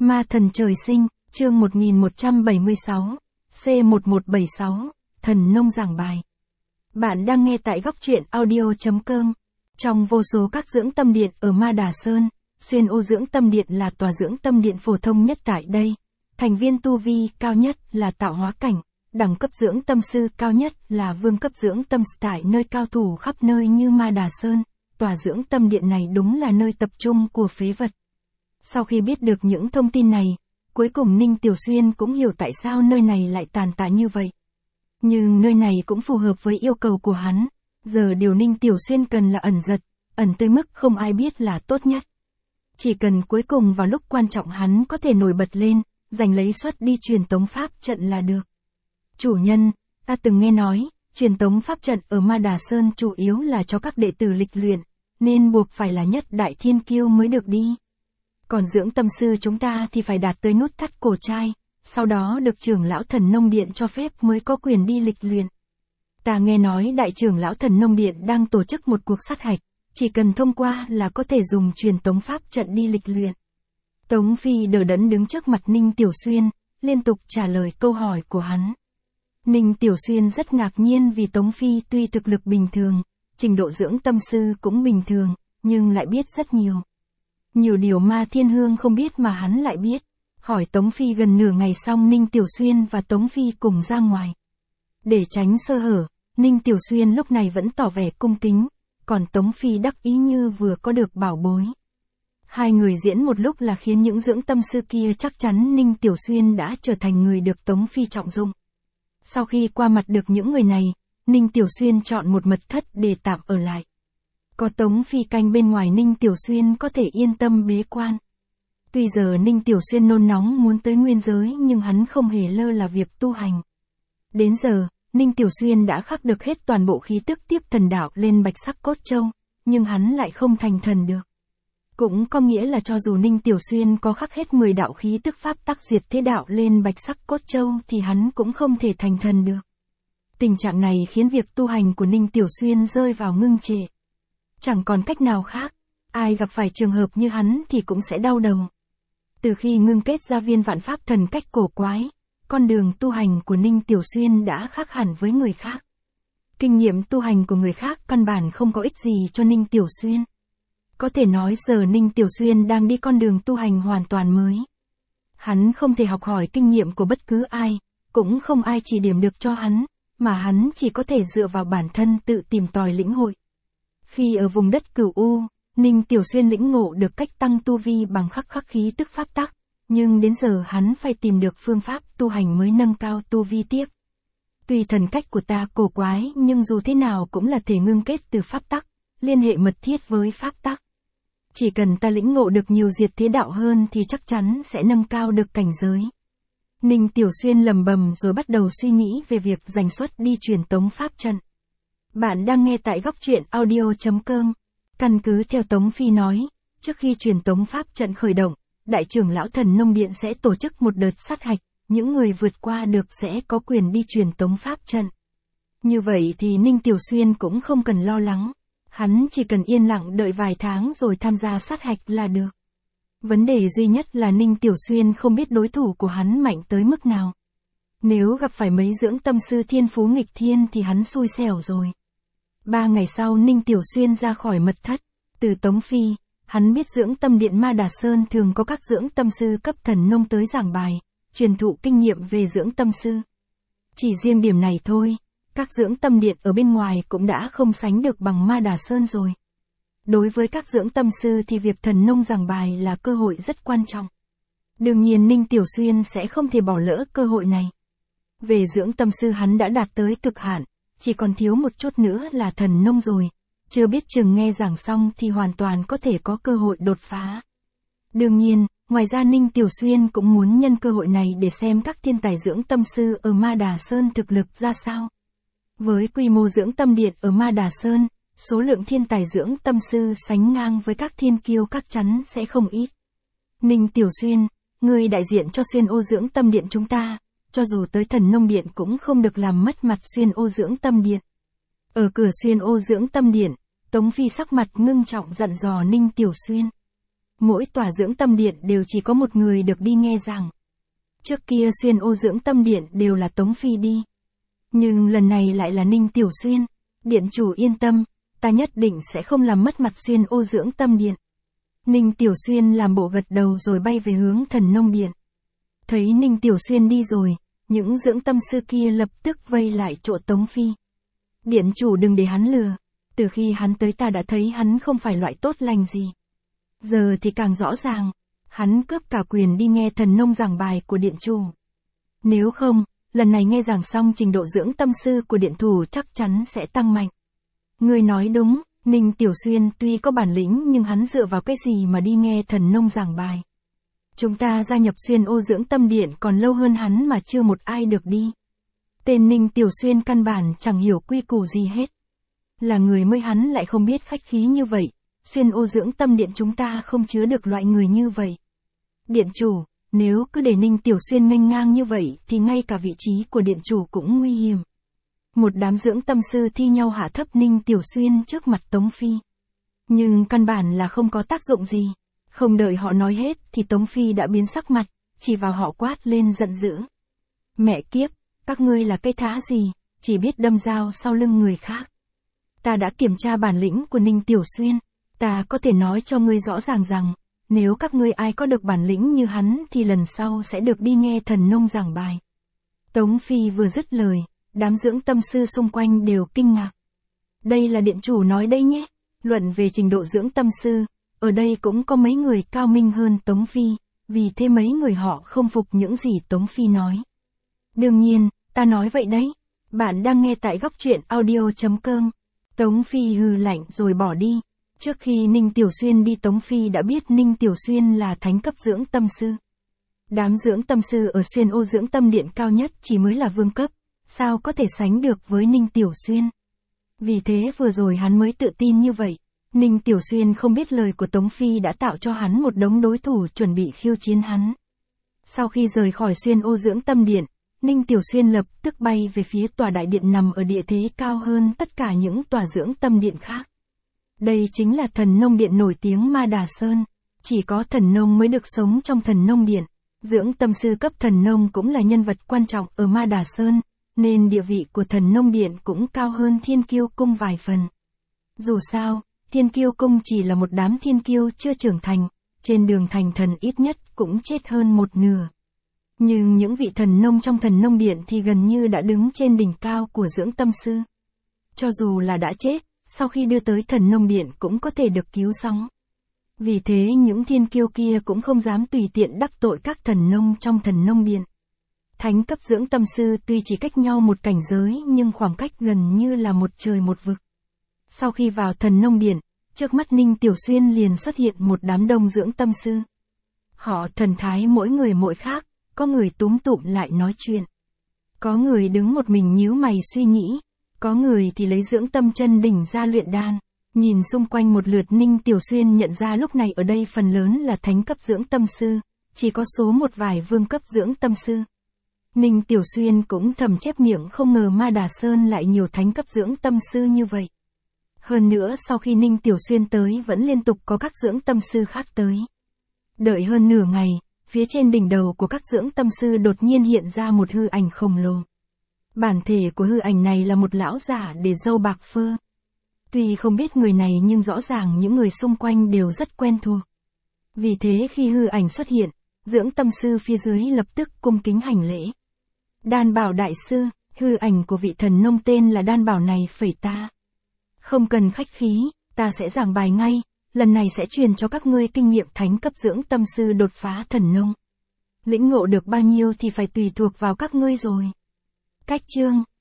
Ma thần trời sinh, chương 1176, C1176, thần nông giảng bài. Bạn đang nghe tại góc truyện audio.com. Trong vô số các dưỡng tâm điện ở Ma Đà Sơn, Xuyên Ô dưỡng tâm điện là tòa dưỡng tâm điện phổ thông nhất tại đây. Thành viên tu vi cao nhất là tạo hóa cảnh, đẳng cấp dưỡng tâm sư cao nhất là vương cấp dưỡng tâm sư. Tại nơi cao thủ khắp nơi như Ma Đà Sơn, tòa dưỡng tâm điện này đúng là nơi tập trung của phế vật. Sau khi biết được những thông tin này, cuối cùng Ninh Tiểu Xuyên cũng hiểu tại sao nơi này lại tàn tạ như vậy. Nhưng nơi này cũng phù hợp với yêu cầu của hắn, giờ điều Ninh Tiểu Xuyên cần là ẩn giật, ẩn tới mức không ai biết là tốt nhất. Chỉ cần cuối cùng vào lúc quan trọng hắn có thể nổi bật lên, giành lấy suất đi truyền tống pháp trận là được. Chủ nhân, ta từng nghe nói, truyền tống pháp trận ở Ma Đà Sơn chủ yếu là cho các đệ tử lịch luyện, nên buộc phải là nhất đại thiên kiêu mới được đi. Còn dưỡng tâm sư chúng ta thì phải đạt tới nút thắt cổ trai, sau đó được trưởng lão thần nông điện cho phép mới có quyền đi lịch luyện. Ta nghe nói đại trưởng lão thần nông điện đang tổ chức một cuộc sát hạch, chỉ cần thông qua là có thể dùng truyền tống pháp trận đi lịch luyện. Tống Phi đờ đẫn đứng trước mặt Ninh Tiểu Xuyên, liên tục trả lời câu hỏi của hắn. Ninh Tiểu Xuyên rất ngạc nhiên vì Tống Phi tuy thực lực bình thường, trình độ dưỡng tâm sư cũng bình thường, nhưng lại biết rất nhiều. Nhiều điều Ma Thiên Hương không biết mà hắn lại biết. Hỏi Tống Phi gần nửa ngày xong Ninh Tiểu Xuyên và Tống Phi cùng ra ngoài. Để tránh sơ hở, Ninh Tiểu Xuyên lúc này vẫn tỏ vẻ cung kính, còn Tống Phi đắc ý như vừa có được bảo bối. Hai người diễn một lúc là khiến những dưỡng tâm sư kia chắc chắn Ninh Tiểu Xuyên đã trở thành người được Tống Phi trọng dụng. Sau khi qua mặt được những người này, Ninh Tiểu Xuyên chọn một mật thất để tạm ở lại. Có Tống Phi canh bên ngoài Ninh Tiểu Xuyên có thể yên tâm bế quan. Tuy giờ Ninh Tiểu Xuyên nôn nóng muốn tới nguyên giới nhưng hắn không hề lơ là việc tu hành. Đến giờ, Ninh Tiểu Xuyên đã khắc được hết toàn bộ khí tức tiếp thần đạo lên bạch sắc cốt châu, nhưng hắn lại không thành thần được. Cũng có nghĩa là cho dù Ninh Tiểu Xuyên có khắc hết 10 đạo khí tức pháp tắc diệt thế đạo lên bạch sắc cốt châu thì hắn cũng không thể thành thần được. Tình trạng này khiến việc tu hành của Ninh Tiểu Xuyên rơi vào ngưng trệ. Chẳng còn cách nào khác, ai gặp phải trường hợp như hắn thì cũng sẽ đau đầu. Từ khi ngưng kết ra viên vạn pháp thần cách cổ quái, con đường tu hành của Ninh Tiểu Xuyên đã khác hẳn với người khác. Kinh nghiệm tu hành của người khác căn bản không có ích gì cho Ninh Tiểu Xuyên. Có thể nói giờ Ninh Tiểu Xuyên đang đi con đường tu hành hoàn toàn mới. Hắn không thể học hỏi kinh nghiệm của bất cứ ai, cũng không ai chỉ điểm được cho hắn, mà hắn chỉ có thể dựa vào bản thân tự tìm tòi lĩnh hội. Khi ở vùng đất Cửu U, Ninh Tiểu Xuyên lĩnh ngộ được cách tăng tu vi bằng khắc khí tức pháp tắc, nhưng đến giờ hắn phải tìm được phương pháp tu hành mới nâng cao tu vi tiếp. Tuy thần cách của ta cổ quái nhưng dù thế nào cũng là thể ngưng kết từ pháp tắc, liên hệ mật thiết với pháp tắc. Chỉ cần ta lĩnh ngộ được nhiều diệt thế đạo hơn thì chắc chắn sẽ nâng cao được cảnh giới. Ninh Tiểu Xuyên lầm bầm rồi bắt đầu suy nghĩ về việc giành suất đi truyền tống pháp trận. Bạn đang nghe tại góc truyện audio.com. Căn cứ theo Tống Phi nói, trước khi truyền tống pháp trận khởi động, đại trưởng lão thần nông điện sẽ tổ chức một đợt sát hạch, những người vượt qua được sẽ có quyền đi truyền tống pháp trận. Như vậy thì Ninh Tiểu Xuyên cũng không cần lo lắng, hắn chỉ cần yên lặng đợi vài tháng rồi tham gia sát hạch là được. Vấn đề duy nhất là Ninh Tiểu Xuyên không biết đối thủ của hắn mạnh tới mức nào. Nếu gặp phải mấy dưỡng tâm sư thiên phú nghịch thiên thì hắn xui xẻo rồi. 3 ngày sau Ninh Tiểu Xuyên ra khỏi mật thất, từ Tống Phi, hắn biết dưỡng tâm điện Ma Đà Sơn thường có các dưỡng tâm sư cấp thần nông tới giảng bài, truyền thụ kinh nghiệm về dưỡng tâm sư. Chỉ riêng điểm này thôi, các dưỡng tâm điện ở bên ngoài cũng đã không sánh được bằng Ma Đà Sơn rồi. Đối với các dưỡng tâm sư thì việc thần nông giảng bài là cơ hội rất quan trọng. Đương nhiên Ninh Tiểu Xuyên sẽ không thể bỏ lỡ cơ hội này. Về dưỡng tâm sư hắn đã đạt tới cực hạn. Chỉ còn thiếu một chút nữa là thần nông rồi, chưa biết chừng nghe giảng xong thì hoàn toàn có thể có cơ hội đột phá. Đương nhiên, ngoài ra Ninh Tiểu Xuyên cũng muốn nhân cơ hội này để xem các thiên tài dưỡng tâm sư ở Ma Đà Sơn thực lực ra sao. Với quy mô dưỡng tâm điện ở Ma Đà Sơn, số lượng thiên tài dưỡng tâm sư sánh ngang với các thiên kiêu chắc chắn sẽ không ít. Ninh Tiểu Xuyên, người đại diện cho Xuyên Ô dưỡng tâm điện chúng ta. Cho dù tới thần nông điện cũng không được làm mất mặt Xuyên Ô dưỡng tâm điện. Ở cửa Xuyên Ô dưỡng tâm điện, Tống Phi sắc mặt ngưng trọng dặn dò Ninh Tiểu Xuyên. Mỗi tòa dưỡng tâm điện đều chỉ có một người được đi nghe giảng. Trước kia Xuyên Ô dưỡng tâm điện đều là Tống Phi đi. Nhưng lần này lại là Ninh Tiểu Xuyên. Điện chủ yên tâm, ta nhất định sẽ không làm mất mặt Xuyên Ô dưỡng tâm điện. Ninh Tiểu Xuyên làm bộ gật đầu rồi bay về hướng Thần Nông Điện. Thấy Ninh Tiểu Xuyên đi rồi, những dưỡng tâm sư kia lập tức vây lại chỗ Tống Phi. Điện chủ đừng để hắn lừa, từ khi hắn tới ta đã thấy hắn không phải loại tốt lành gì. Giờ thì càng rõ ràng, hắn cướp cả quyền đi nghe Thần Nông giảng bài của điện chủ. Nếu không, lần này nghe giảng xong trình độ dưỡng tâm sư của điện thủ chắc chắn sẽ tăng mạnh. Ngươi nói đúng, Ninh Tiểu Xuyên tuy có bản lĩnh nhưng hắn dựa vào cái gì mà đi nghe Thần Nông giảng bài. Chúng ta gia nhập Xuyên Ô dưỡng tâm điện còn lâu hơn hắn mà chưa một ai được đi. Tên Ninh Tiểu Xuyên căn bản chẳng hiểu quy củ gì hết. Là người mới hắn lại không biết khách khí như vậy. Xuyên Ô dưỡng tâm điện chúng ta không chứa được loại người như vậy. Điện chủ, nếu cứ để Ninh Tiểu Xuyên nghênh ngang như vậy thì ngay cả vị trí của điện chủ cũng nguy hiểm. Một đám dưỡng tâm sư thi nhau hạ thấp Ninh Tiểu Xuyên trước mặt Tống Phi. Nhưng căn bản là không có tác dụng gì. Không đợi họ nói hết thì Tống Phi đã biến sắc mặt, chỉ vào họ quát lên giận dữ. Mẹ kiếp, các ngươi là cây thá gì, chỉ biết đâm dao sau lưng người khác. Ta đã kiểm tra bản lĩnh của Ninh Tiểu Xuyên, ta có thể nói cho ngươi rõ ràng rằng, nếu các ngươi ai có được bản lĩnh như hắn thì lần sau sẽ được đi nghe Thần Nông giảng bài. Tống Phi vừa dứt lời, đám dưỡng tâm sư xung quanh đều kinh ngạc. Đây là điện chủ nói đây nhé, luận về trình độ dưỡng tâm sư, ở đây cũng có mấy người cao minh hơn Tống Phi, vì thế mấy người họ không phục những gì Tống Phi nói. Đương nhiên, ta nói vậy đấy, bạn đang nghe tại góc truyện audio.com. Tống Phi hừ lạnh rồi bỏ đi. Trước khi Ninh Tiểu Xuyên đi Tống Phi đã biết Ninh Tiểu Xuyên là thánh cấp dưỡng tâm sư. Đám dưỡng tâm sư ở Xuyên Ô dưỡng tâm điện cao nhất chỉ mới là vương cấp, sao có thể sánh được với Ninh Tiểu Xuyên. Vì thế vừa rồi hắn mới tự tin như vậy. Ninh Tiểu Xuyên không biết lời của Tống Phi đã tạo cho hắn một đống đối thủ chuẩn bị khiêu chiến hắn. Sau khi rời khỏi Xuyên Ô dưỡng tâm điện, Ninh Tiểu Xuyên lập tức bay về phía tòa đại điện nằm ở địa thế cao hơn tất cả những tòa dưỡng tâm điện khác. Đây chính là Thần Nông Điện nổi tiếng Ma Đà Sơn. Chỉ có thần nông mới được sống trong Thần Nông Điện. Dưỡng tâm sư cấp thần nông cũng là nhân vật quan trọng ở Ma Đà Sơn, nên địa vị của Thần Nông Điện cũng cao hơn Thiên Kiêu Cung vài phần. Dù sao, Thiên Kiêu Cung chỉ là một đám thiên kiêu chưa trưởng thành, trên đường thành thần ít nhất cũng chết hơn một nửa. Nhưng những vị thần nông trong Thần Nông Điện thì gần như đã đứng trên đỉnh cao của dưỡng tâm sư. Cho dù là đã chết, sau khi đưa tới Thần Nông Điện cũng có thể được cứu sống. Vì thế những thiên kiêu kia cũng không dám tùy tiện đắc tội các thần nông trong Thần Nông Điện. Thánh cấp dưỡng tâm sư tuy chỉ cách nhau một cảnh giới nhưng khoảng cách gần như là một trời một vực. Sau khi vào Thần Nông Điện, trước mắt Ninh Tiểu Xuyên liền xuất hiện một đám đông dưỡng tâm sư. Họ thần thái mỗi người mỗi khác, có người túm tụm lại nói chuyện. Có người đứng một mình nhíu mày suy nghĩ, có người thì lấy dưỡng tâm chân đỉnh ra luyện đan. Nhìn xung quanh một lượt Ninh Tiểu Xuyên nhận ra lúc này ở đây phần lớn là thánh cấp dưỡng tâm sư, chỉ có số một vài vương cấp dưỡng tâm sư. Ninh Tiểu Xuyên cũng thầm chép miệng không ngờ Ma Đà Sơn lại nhiều thánh cấp dưỡng tâm sư như vậy. Hơn nữa sau khi Ninh Tiểu Xuyên tới vẫn liên tục có các dưỡng tâm sư khác tới. Đợi hơn nửa ngày, phía trên đỉnh đầu của các dưỡng tâm sư đột nhiên hiện ra một hư ảnh khổng lồ. Bản thể của hư ảnh này là một lão giả để râu bạc phơ. Tuy không biết người này nhưng rõ ràng những người xung quanh đều rất quen thuộc. Vì thế khi hư ảnh xuất hiện, dưỡng tâm sư phía dưới lập tức cung kính hành lễ. Đan Bảo đại sư, hư ảnh của vị thần nông tên là Đan Bảo này phẩy ta. Không cần khách khí, ta sẽ giảng bài ngay, lần này sẽ truyền cho các ngươi kinh nghiệm thánh cấp dưỡng tâm sư đột phá thần nông. Lĩnh ngộ được bao nhiêu thì phải tùy thuộc vào các ngươi rồi. Cách chương